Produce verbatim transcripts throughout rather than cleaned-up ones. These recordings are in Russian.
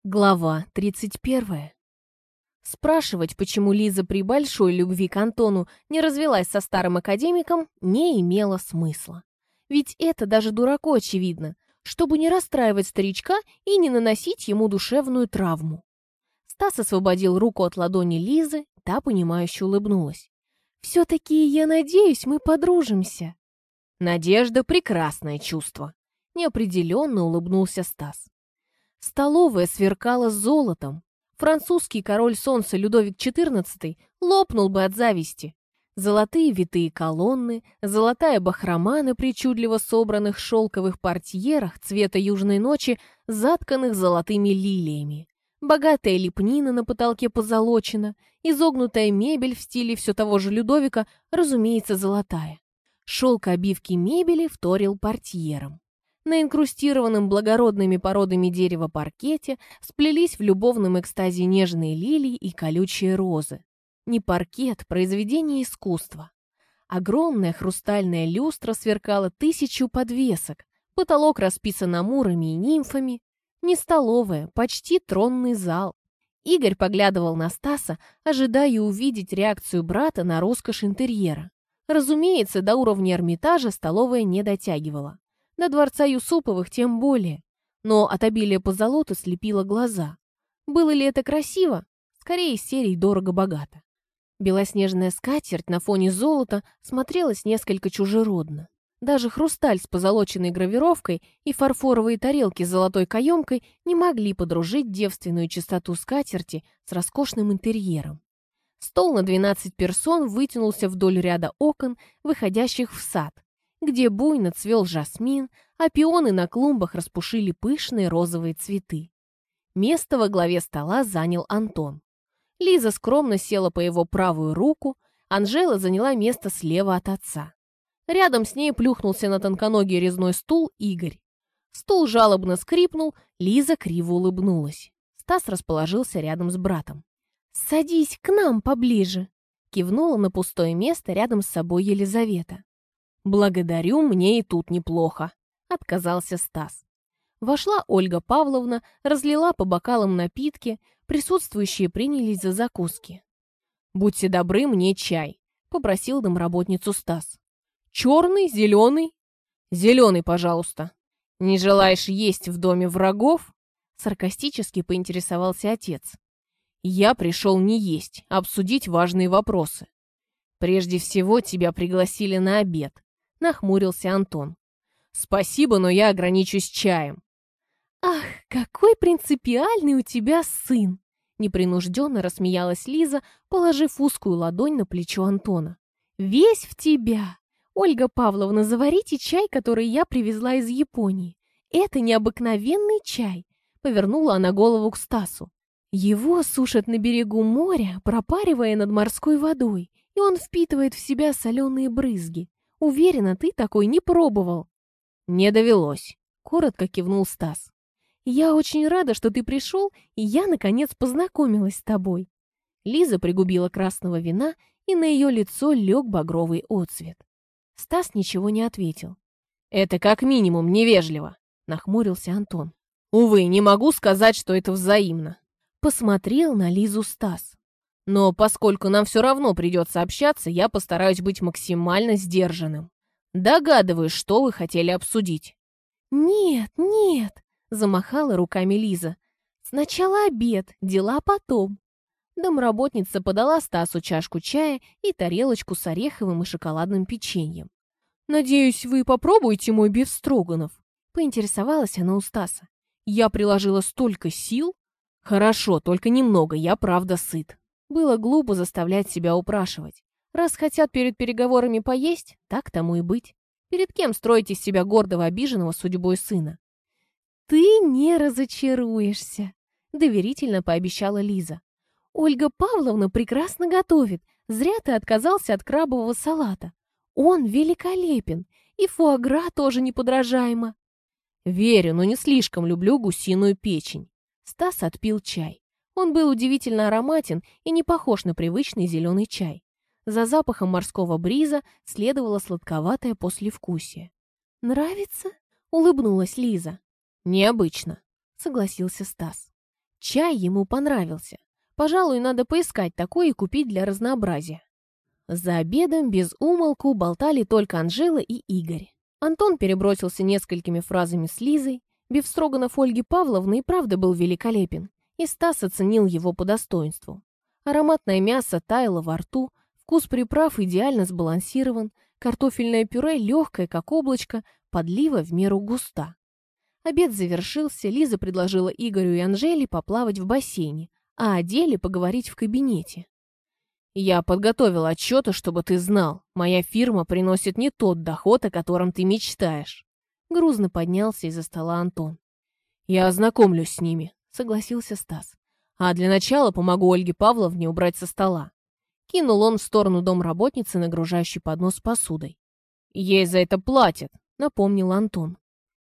Глава тридцать первая. Спрашивать, почему Лиза при большой любви к Антону не развелась со старым академиком, не имело смысла. Ведь это даже дураку очевидно, чтобы не расстраивать старичка и не наносить ему душевную травму. Стас освободил руку от ладони Лизы, та, понимающе улыбнулась. «Все-таки, я надеюсь, мы подружимся». «Надежда — прекрасное чувство», — неопределенно улыбнулся Стас. Столовая сверкала золотом. Французский король солнца Людовик четырнадцатый лопнул бы от зависти. Золотые витые колонны, золотая бахрома на причудливо собранных шелковых портьерах цвета южной ночи, затканных золотыми лилиями. Богатая лепнина на потолке позолочена, изогнутая мебель в стиле все того же Людовика, разумеется, золотая. Шелк обивки мебели вторил портьерам. На инкрустированном благородными породами дерева паркете сплелись в любовном экстазе нежные лилии и колючие розы. Не паркет, произведение искусства. Огромная хрустальная люстра сверкала тысячу подвесок, потолок расписан амурами и нимфами. Не столовая, почти тронный зал. Игорь поглядывал на Стаса, ожидая увидеть реакцию брата на роскошь интерьера. Разумеется, до уровня Эрмитажа столовая не дотягивала. До дворца Юсуповых тем более. Но от обилия позолоты слепило глаза. Было ли это красиво? Скорее, из серии «Дорого-богато». Белоснежная скатерть на фоне золота смотрелась несколько чужеродно. Даже хрусталь с позолоченной гравировкой и фарфоровые тарелки с золотой каемкой не могли подружить девственную чистоту скатерти с роскошным интерьером. Стол на двенадцать персон вытянулся вдоль ряда окон, выходящих в сад, где буйно цвел жасмин, а пионы на клумбах распушили пышные розовые цветы. Место во главе стола занял Антон. Лиза скромно села по его правую руку, Анжела заняла место слева от отца. Рядом с ней плюхнулся на тонконогий резной стул Игорь. Стул жалобно скрипнул, Лиза криво улыбнулась. Стас расположился рядом с братом. «Садись к нам поближе», — кивнула на пустое место рядом с собой Елизавета. «Благодарю, мне и тут неплохо», — отказался Стас. Вошла Ольга Павловна, разлила по бокалам напитки, присутствующие принялись за закуски. «Будьте добры, мне чай», — попросил домработницу Стас. «Черный, зеленый?» «Зеленый, пожалуйста». «Не желаешь есть в доме врагов?» — саркастически поинтересовался отец. «Я пришел не есть, а обсудить важные вопросы. Прежде всего, тебя пригласили на обед», — нахмурился Антон. «Спасибо, но я ограничусь чаем». «Ах, какой принципиальный у тебя сын!» Непринужденно рассмеялась Лиза, положив узкую ладонь на плечо Антона. «Весь в тебя! Ольга Павловна, заварите чай, который я привезла из Японии. Это необыкновенный чай!» Повернула она голову к Стасу. «Его сушат на берегу моря, пропаривая над морской водой, и он впитывает в себя соленые брызги. Уверена, ты такой не пробовал». «Не довелось», — коротко кивнул Стас. «Я очень рада, что ты пришел, и я, наконец, познакомилась с тобой». Лиза пригубила красного вина, и на ее лицо лег багровый отцвет. Стас ничего не ответил. «Это как минимум невежливо», — нахмурился Антон. «Увы, не могу сказать, что это взаимно». Посмотрел на Лизу Стас. «Но поскольку нам все равно придется общаться, я постараюсь быть максимально сдержанным. Догадываюсь, что вы хотели обсудить». «Нет, нет», — замахала руками Лиза. «Сначала обед, дела потом». Домработница подала Стасу чашку чая и тарелочку с ореховым и шоколадным печеньем. «Надеюсь, вы попробуете мой бефстроганов?» — поинтересовалась она у Стаса. «Я приложила столько сил». «Хорошо, только немного, я правда сыт». Было глупо заставлять себя упрашивать. Раз хотят перед переговорами поесть, так тому и быть. Перед кем строить из себя гордого обиженного судьбой сына? «Ты не разочаруешься», — доверительно пообещала Лиза. «Ольга Павловна прекрасно готовит. Зря ты отказался от крабового салата. Он великолепен, и фуагра тоже неподражаемо». «Верю, но не слишком люблю гусиную печень». Стас отпил чай. Он был удивительно ароматен и не похож на привычный зеленый чай. За запахом морского бриза следовало сладковатое послевкусие. «Нравится?» — улыбнулась Лиза. «Необычно», — согласился Стас. Чай ему понравился. Пожалуй, надо поискать такой и купить для разнообразия. За обедом без умолку болтали только Анжела и Игорь. Антон перебросился несколькими фразами с Лизой. Бифстроганов Ольги Павловны и правда был великолепен, и Стас оценил его по достоинству. Ароматное мясо таяло во рту, вкус приправ идеально сбалансирован, картофельное пюре легкое, как облачко, подлива в меру густа. Обед завершился, Лиза предложила Игорю и Анжеле поплавать в бассейне, а о деле поговорить в кабинете. «Я подготовил отчеты, чтобы ты знал. Моя фирма приносит не тот доход, о котором ты мечтаешь». Грузно поднялся из-за стола Антон. «Я ознакомлюсь с ними», — согласился Стас. «А для начала помогу Ольге Павловне убрать со стола». Кинул он в сторону домработницы, нагружающей поднос с посудой. «Ей за это платят», — напомнил Антон.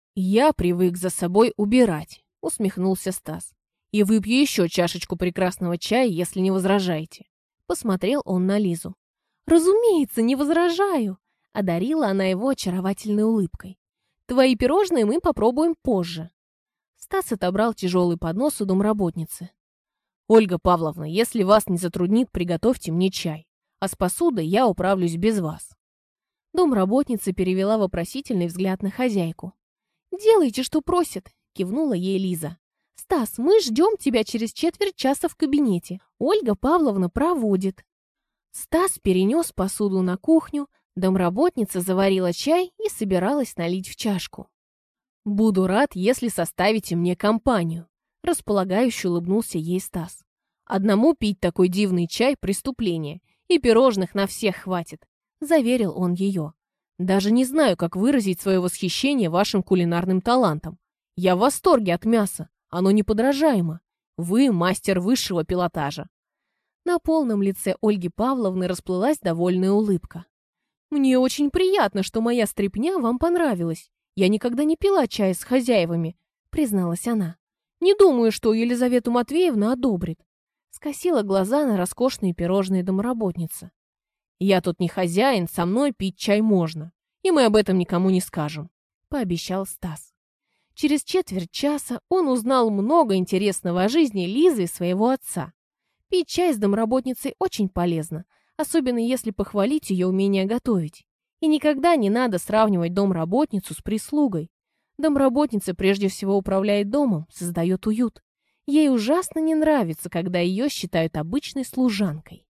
«Я привык за собой убирать», — усмехнулся Стас. «И выпью еще чашечку прекрасного чая, если не возражаете». Посмотрел он на Лизу. «Разумеется, не возражаю», — одарила она его очаровательной улыбкой. «Твои пирожные мы попробуем позже». Стас отобрал тяжелый поднос у домработницы. «Ольга Павловна, если вас не затруднит, приготовьте мне чай, а с посудой я управлюсь без вас». Домработница перевела вопросительный взгляд на хозяйку. «Делайте, что просят», — кивнула ей Лиза. «Стас, мы ждем тебя через четверть часа в кабинете. Ольга Павловна проводит». Стас перенес посуду на кухню, домработница заварила чай и собиралась налить в чашку. «Буду рад, если составите мне компанию», — располагающе улыбнулся ей Стас. «Одному пить такой дивный чай — преступление, и пирожных на всех хватит», — заверил он ее. «Даже не знаю, как выразить свое восхищение вашим кулинарным талантом. Я в восторге от мяса, оно неподражаемо. Вы мастер высшего пилотажа». На полном лице Ольги Павловны расплылась довольная улыбка. «Мне очень приятно, что моя стряпня вам понравилась. Я никогда не пила чай с хозяевами», — призналась она. «Не думаю, что Елизавету Матвеевна одобрит». Скосила глаза на роскошные пирожные домработницы. «Я тут не хозяин, со мной пить чай можно, и мы об этом никому не скажем», — пообещал Стас. Через четверть часа он узнал много интересного о жизни Лизы и своего отца. Пить чай с домработницей очень полезно, особенно если похвалить ее умение готовить. И никогда не надо сравнивать домработницу с прислугой. Домработница прежде всего управляет домом, создает уют. Ей ужасно не нравится, когда ее считают обычной служанкой.